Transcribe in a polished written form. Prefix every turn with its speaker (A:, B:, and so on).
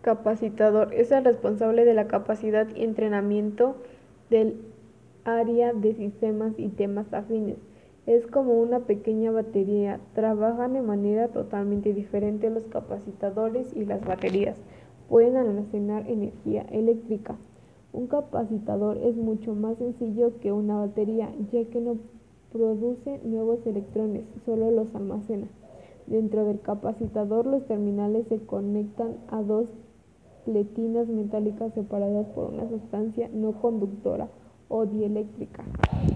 A: Capacitador es el responsable de la capacidad y entrenamiento del área de sistemas y temas afines. Es como una pequeña batería. Trabajan de manera totalmente diferente los capacitadores y las baterías. Pueden almacenar energía eléctrica. Un capacitador es mucho más sencillo que una batería, ya que no produce nuevos electrones, solo los almacena. Dentro del capacitador, los terminales se conectan a dos pletinas metálicas separadas por una sustancia no conductora o dieléctrica.